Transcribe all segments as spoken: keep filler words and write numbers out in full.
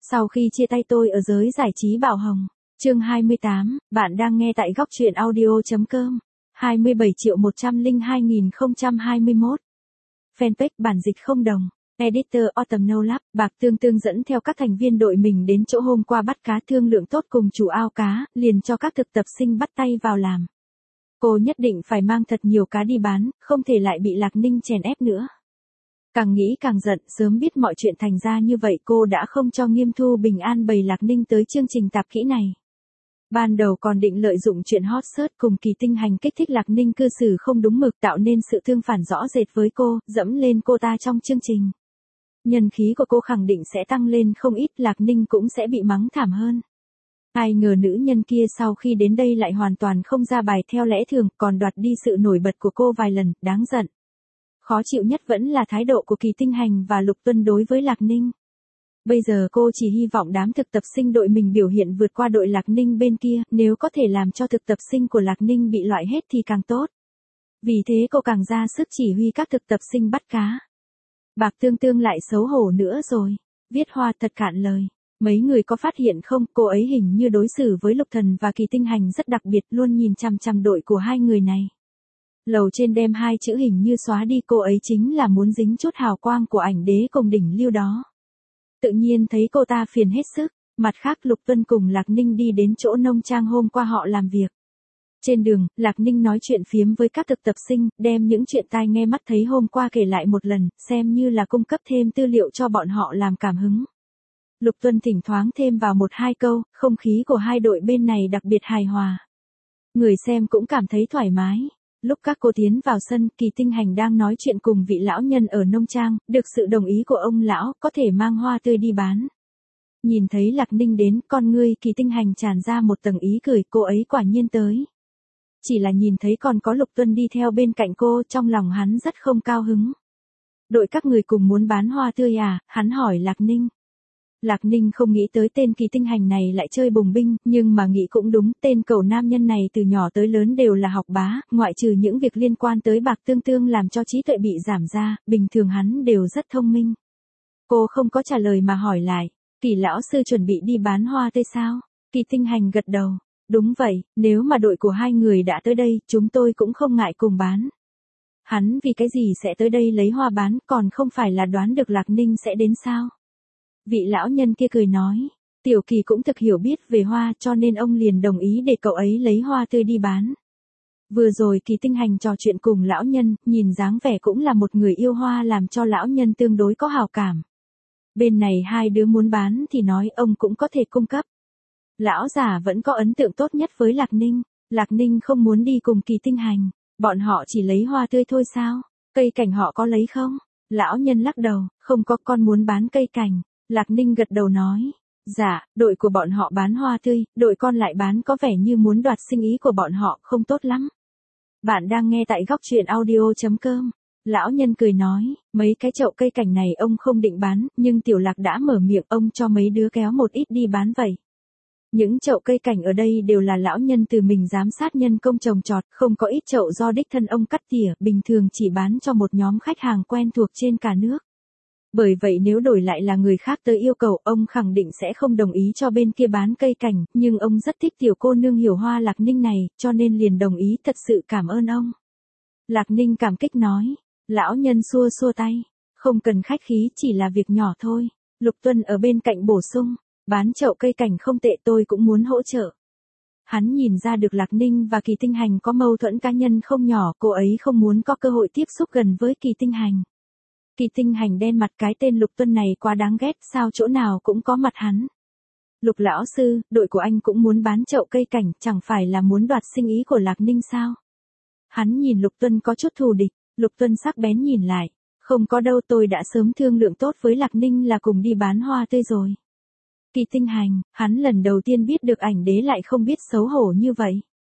Sau khi chia tay tôi ở giới giải trí Bảo Hồng. Chương hai mươi tám, bạn đang nghe tại góc truyện audio.com. hai mươi bảy triệu một trăm lẻ hai nghìn không trăm hai mươi mốt. Fanpage bản dịch không đồng. Editor Autumn No Lab, Bạc Tương Tương dẫn theo các thành viên đội mình đến chỗ hôm qua bắt cá thương lượng tốt cùng chủ ao cá, liền cho các thực tập sinh bắt tay vào làm. Cô nhất định phải mang thật nhiều cá đi bán, không thể lại bị Lạc Ninh chèn ép nữa. Càng nghĩ càng giận, sớm biết mọi chuyện thành ra như vậy cô đã không cho Nghiêm Thu Bình an bày Lạc Ninh tới chương trình tạp kỹ này. Ban đầu còn định lợi dụng chuyện hot search cùng Kỳ Tinh Hành kích thích Lạc Ninh cư xử không đúng mực tạo nên sự tương phản rõ rệt với cô, dẫm lên cô ta trong chương trình. Nhân khí của cô khẳng định sẽ tăng lên không ít, Lạc Ninh cũng sẽ bị mắng thảm hơn. Ai ngờ nữ nhân kia sau khi đến đây lại hoàn toàn không ra bài theo lẽ thường, còn đoạt đi sự nổi bật của cô vài lần, đáng giận. Khó chịu nhất vẫn là thái độ của Kỳ Tinh Hành và Lục Tuân đối với Lạc Ninh. Bây giờ cô chỉ hy vọng đám thực tập sinh đội mình biểu hiện vượt qua đội Lạc Ninh bên kia, nếu có thể làm cho thực tập sinh của Lạc Ninh bị loại hết thì càng tốt. Vì thế cô càng ra sức chỉ huy các thực tập sinh bắt cá. Bạc Tương Tương lại xấu hổ nữa rồi. Viết Hoa thật cạn lời. Mấy người có phát hiện không, cô ấy hình như đối xử với Lục Thần và Kỳ Tinh Hành rất đặc biệt, luôn nhìn chằm chằm đội của hai người này. Lầu trên đem hai chữ hình như xóa đi, cô ấy chính là muốn dính chút hào quang của ảnh đế cùng đỉnh lưu đó. Tự nhiên thấy cô ta phiền hết sức. Mặt khác Lục Tuân cùng Lạc Ninh đi đến chỗ nông trang hôm qua họ làm việc. Trên đường, Lạc Ninh nói chuyện phiếm với các thực tập sinh, đem những chuyện tai nghe mắt thấy hôm qua kể lại một lần, xem như là cung cấp thêm tư liệu cho bọn họ làm cảm hứng. Lục Tuân thỉnh thoảng thêm vào một hai câu, không khí của hai đội bên này đặc biệt hài hòa. Người xem cũng cảm thấy thoải mái. Lúc các cô tiến vào sân, Kỳ Tinh Hành đang nói chuyện cùng vị lão nhân ở nông trang, được sự đồng ý của ông lão, có thể mang hoa tươi đi bán. Nhìn thấy Lạc Ninh đến, con ngươi Kỳ Tinh Hành tràn ra một tầng ý cười, cô ấy quả nhiên tới. Chỉ là nhìn thấy còn có Lục Tuân đi theo bên cạnh cô, trong lòng hắn rất không cao hứng. Đội các người cùng muốn bán hoa tươi à, hắn hỏi Lạc Ninh. Lạc Ninh không nghĩ tới tên Kỳ Tinh Hành này lại chơi bùng binh, nhưng mà nghĩ cũng đúng, tên cẩu nam nhân này từ nhỏ tới lớn đều là học bá, ngoại trừ những việc liên quan tới Bạc Tương Tương làm cho trí tuệ bị giảm ra, bình thường hắn đều rất thông minh. Cô không có trả lời mà hỏi lại, Kỳ lão sư chuẩn bị đi bán hoa tươi sao? Kỳ Tinh Hành gật đầu, đúng vậy, nếu mà đội của hai người đã tới đây, chúng tôi cũng không ngại cùng bán. Hắn vì cái gì sẽ tới đây lấy hoa bán, còn không phải là đoán được Lạc Ninh sẽ đến sao? Vị lão nhân kia cười nói, Tiểu Kỳ cũng thực hiểu biết về hoa cho nên ông liền đồng ý để cậu ấy lấy hoa tươi đi bán. Vừa rồi Kỳ Tinh Hành trò chuyện cùng lão nhân, nhìn dáng vẻ cũng là một người yêu hoa làm cho lão nhân tương đối có hào cảm. Bên này hai đứa muốn bán thì nói ông cũng có thể cung cấp. Lão già vẫn có ấn tượng tốt nhất với Lạc Ninh, Lạc Ninh không muốn đi cùng Kỳ Tinh Hành, bọn họ chỉ lấy hoa tươi thôi sao, cây cảnh họ có lấy không? Lão nhân lắc đầu, không có, con muốn bán cây cảnh. Lạc Ninh gật đầu nói, dạ, đội của bọn họ bán hoa tươi, đội con lại bán có vẻ như muốn đoạt sinh ý của bọn họ, không tốt lắm. Bạn đang nghe tại góc truyện audio.com. Lão nhân cười nói, mấy cái chậu cây cảnh này ông không định bán, nhưng Tiểu Lạc đã mở miệng, ông cho mấy đứa kéo một ít đi bán vậy. Những chậu cây cảnh ở đây đều là lão nhân từ mình giám sát nhân công trồng trọt, không có ít chậu do đích thân ông cắt tỉa, bình thường chỉ bán cho một nhóm khách hàng quen thuộc trên cả nước. Bởi vậy nếu đổi lại là người khác tới yêu cầu, ông khẳng định sẽ không đồng ý cho bên kia bán cây cảnh, nhưng ông rất thích tiểu cô nương hiểu hoa Lạc Ninh này, cho nên liền đồng ý, thật sự cảm ơn ông. Lạc Ninh cảm kích nói, lão nhân xua xua tay, không cần khách khí, chỉ là việc nhỏ thôi. Lục Tuân ở bên cạnh bổ sung, bán chậu cây cảnh không tệ, tôi cũng muốn hỗ trợ. Hắn nhìn ra được Lạc Ninh và Kỳ Tinh Hành có mâu thuẫn cá nhân không nhỏ, cô ấy không muốn có cơ hội tiếp xúc gần với Kỳ Tinh Hành. Kỳ Tinh Hành đen mặt, cái tên Lục Tuân này quá đáng ghét, sao chỗ nào cũng có mặt hắn. Lục lão sư, đội của anh cũng muốn bán chậu cây cảnh, chẳng phải là muốn đoạt sinh ý của Lạc Ninh sao? Hắn nhìn Lục Tuân có chút thù địch, Lục Tuân sắc bén nhìn lại, không có đâu, tôi đã sớm thương lượng tốt với Lạc Ninh là cùng đi bán hoa tươi rồi. Kỳ Tinh Hành, hắn lần đầu tiên biết được ảnh đế lại không biết xấu hổ như vậy.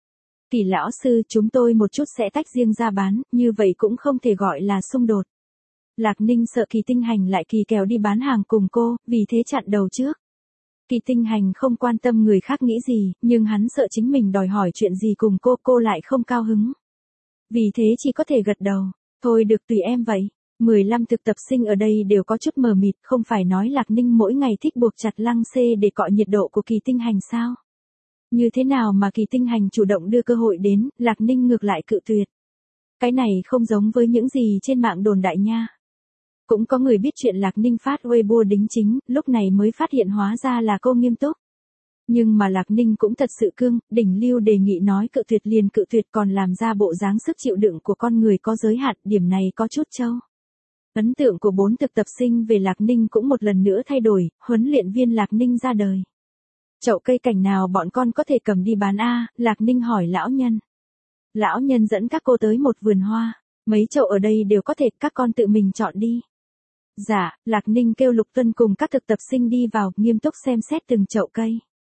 Kỳ lão sư, chúng tôi một chút sẽ tách riêng ra bán, như vậy cũng không thể gọi là xung đột. Lạc Ninh sợ Kỳ Tinh Hành lại kỳ kèo đi bán hàng cùng cô, vì thế chặn đầu trước. Kỳ Tinh Hành không quan tâm người khác nghĩ gì, nhưng hắn sợ chính mình đòi hỏi chuyện gì cùng cô, cô lại không cao hứng. Vì thế chỉ có thể gật đầu, thôi được tùy em vậy. mười lăm thực tập sinh ở đây đều có chút mờ mịt, không phải nói Lạc Ninh mỗi ngày thích buộc chặt lăng xê để cọ nhiệt độ của Kỳ Tinh Hành sao? Như thế nào mà Kỳ Tinh Hành chủ động đưa cơ hội đến, Lạc Ninh ngược lại cự tuyệt. Cái này không giống với những gì trên mạng đồn đại nha. Cũng có người biết chuyện Lạc Ninh phát Weibo đính chính, lúc này mới phát hiện hóa ra là cô nghiêm túc. Nhưng mà Lạc Ninh cũng thật sự cương, đỉnh lưu đề nghị nói cự tuyệt liền cự tuyệt còn làm ra bộ dáng sức chịu đựng của con người có giới hạn, điểm này có chút trâu. Ấn tượng của bốn thực tập sinh về Lạc Ninh cũng một lần nữa thay đổi, huấn luyện viên Lạc Ninh ra đời. Chậu cây cảnh nào bọn con có thể cầm đi bán a? Lạc Ninh hỏi lão nhân. Lão nhân dẫn các cô tới một vườn hoa, mấy chậu ở đây đều có thể, các con tự mình chọn đi. Dạ, Lạc Ninh kêu Lục Tuân cùng các thực tập sinh đi vào, nghiêm túc xem xét từng chậu cây.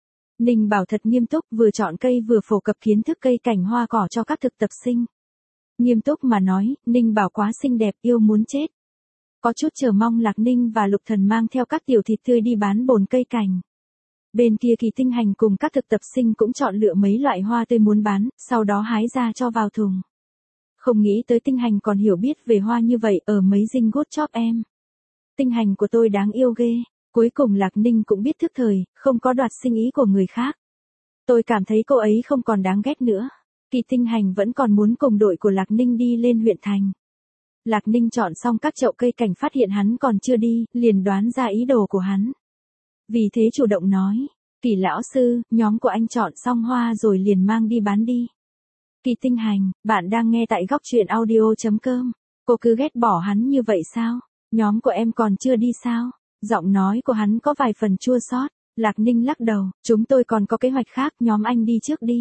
Ninh Bảo thật nghiêm túc, vừa chọn cây vừa phổ cập kiến thức cây cảnh hoa cỏ cho các thực tập sinh. Nghiêm túc mà nói, Ninh Bảo quá xinh đẹp, yêu muốn chết. Có chút chờ mong Lạc Ninh và Lục Thần mang theo các tiểu thịt tươi đi bán bồn cây cảnh. Bên kia Kỳ Tinh Hành cùng các thực tập sinh cũng chọn lựa mấy loại hoa tươi muốn bán, sau đó hái ra cho vào thùng. Không nghĩ tới Tinh Hành còn hiểu biết về hoa như vậy ở mấy dinh good shop em. Tinh Hành của tôi đáng yêu ghê. Cuối cùng Lạc Ninh cũng biết thức thời, không có đoạt sinh ý của người khác. Tôi cảm thấy cô ấy không còn đáng ghét nữa. Kỳ Tinh Hành vẫn còn muốn cùng đội của Lạc Ninh đi lên huyện thành. Lạc Ninh chọn xong các chậu cây cảnh phát hiện hắn còn chưa đi, liền đoán ra ý đồ của hắn. Vì thế chủ động nói, Kỳ lão sư, nhóm của anh chọn xong hoa rồi liền mang đi bán đi. Kỳ Tinh Hành, bạn đang nghe tại góc truyện audio chấm com. Cô cứ ghét bỏ hắn như vậy sao? Nhóm của em còn chưa đi sao? Giọng nói của hắn có vài phần chua xót. Lạc Ninh lắc đầu, chúng tôi còn có kế hoạch khác, nhóm anh đi trước đi.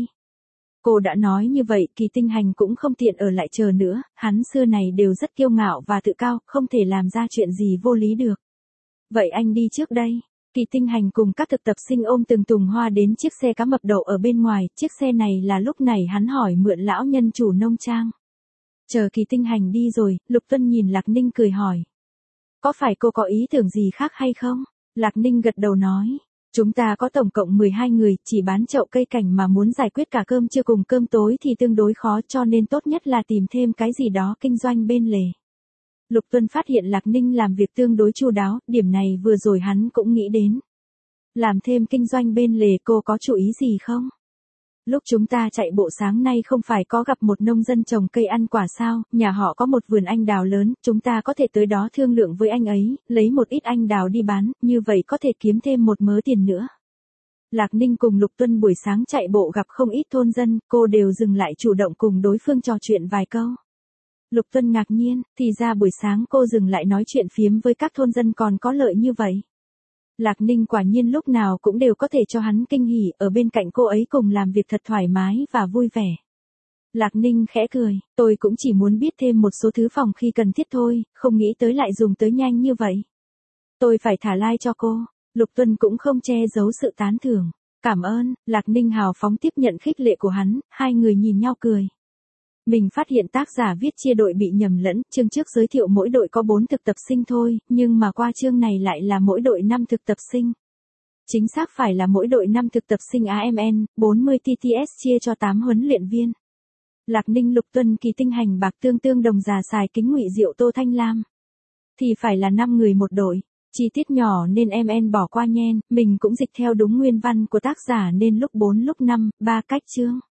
Cô đã nói như vậy, Kỳ Tinh Hành cũng không tiện ở lại chờ nữa, hắn xưa này đều rất kiêu ngạo và tự cao, không thể làm ra chuyện gì vô lý được. Vậy anh đi trước đây. Kỳ Tinh Hành cùng các thực tập sinh ôm từng tùng hoa đến chiếc xe cá mập đậu ở bên ngoài, chiếc xe này là lúc này hắn hỏi mượn lão nhân chủ nông trang. Chờ Kỳ Tinh Hành đi rồi, Lục Tuân nhìn Lạc Ninh cười hỏi. Có phải cô có ý tưởng gì khác hay không? Lạc Ninh gật đầu nói. Chúng ta có tổng cộng mười hai người, chỉ bán chậu cây cảnh mà muốn giải quyết cả cơm trưa cùng cơm tối thì tương đối khó, cho nên tốt nhất là tìm thêm cái gì đó kinh doanh bên lề. Lục Tuân phát hiện Lạc Ninh làm việc tương đối chu đáo, điểm này vừa rồi hắn cũng nghĩ đến. Làm thêm kinh doanh bên lề, cô có chú ý gì không? Lúc chúng ta chạy bộ sáng nay không phải có gặp một nông dân trồng cây ăn quả sao, nhà họ có một vườn anh đào lớn, chúng ta có thể tới đó thương lượng với anh ấy, lấy một ít anh đào đi bán, như vậy có thể kiếm thêm một mớ tiền nữa. Lạc Ninh cùng Lục Tuân buổi sáng chạy bộ gặp không ít thôn dân, cô đều dừng lại chủ động cùng đối phương trò chuyện vài câu. Lục Tuân ngạc nhiên, thì ra buổi sáng cô dừng lại nói chuyện phiếm với các thôn dân còn có lợi như vậy. Lạc Ninh quả nhiên lúc nào cũng đều có thể cho hắn kinh hỉ, ở bên cạnh cô ấy cùng làm việc thật thoải mái và vui vẻ. Lạc Ninh khẽ cười, tôi cũng chỉ muốn biết thêm một số thứ phòng khi cần thiết thôi, không nghĩ tới lại dùng tới nhanh như vậy. Tôi phải thả like cho cô. Lục Tuân cũng không che giấu sự tán thưởng. Cảm ơn, Lạc Ninh hào phóng tiếp nhận khích lệ của hắn, hai người nhìn nhau cười. Mình phát hiện tác giả viết chia đội bị nhầm lẫn, chương trước giới thiệu mỗi đội có bốn thực tập sinh thôi, nhưng mà qua chương này lại là mỗi đội năm thực tập sinh. Chính xác phải là mỗi đội năm thực tập sinh a em en, bốn mươi tê tê ét chia cho tám huấn luyện viên. Lạc Ninh Lục Tuân Kỳ Tinh Hành Bạc Tương Tương Đồng Già Xài Kính Ngụy Diệu Tô Thanh Lam. Thì phải là năm người một đội. Chi tiết nhỏ nên em en bỏ qua nhen, mình cũng dịch theo đúng nguyên văn của tác giả nên lúc bốn lúc năm, ba cách chương.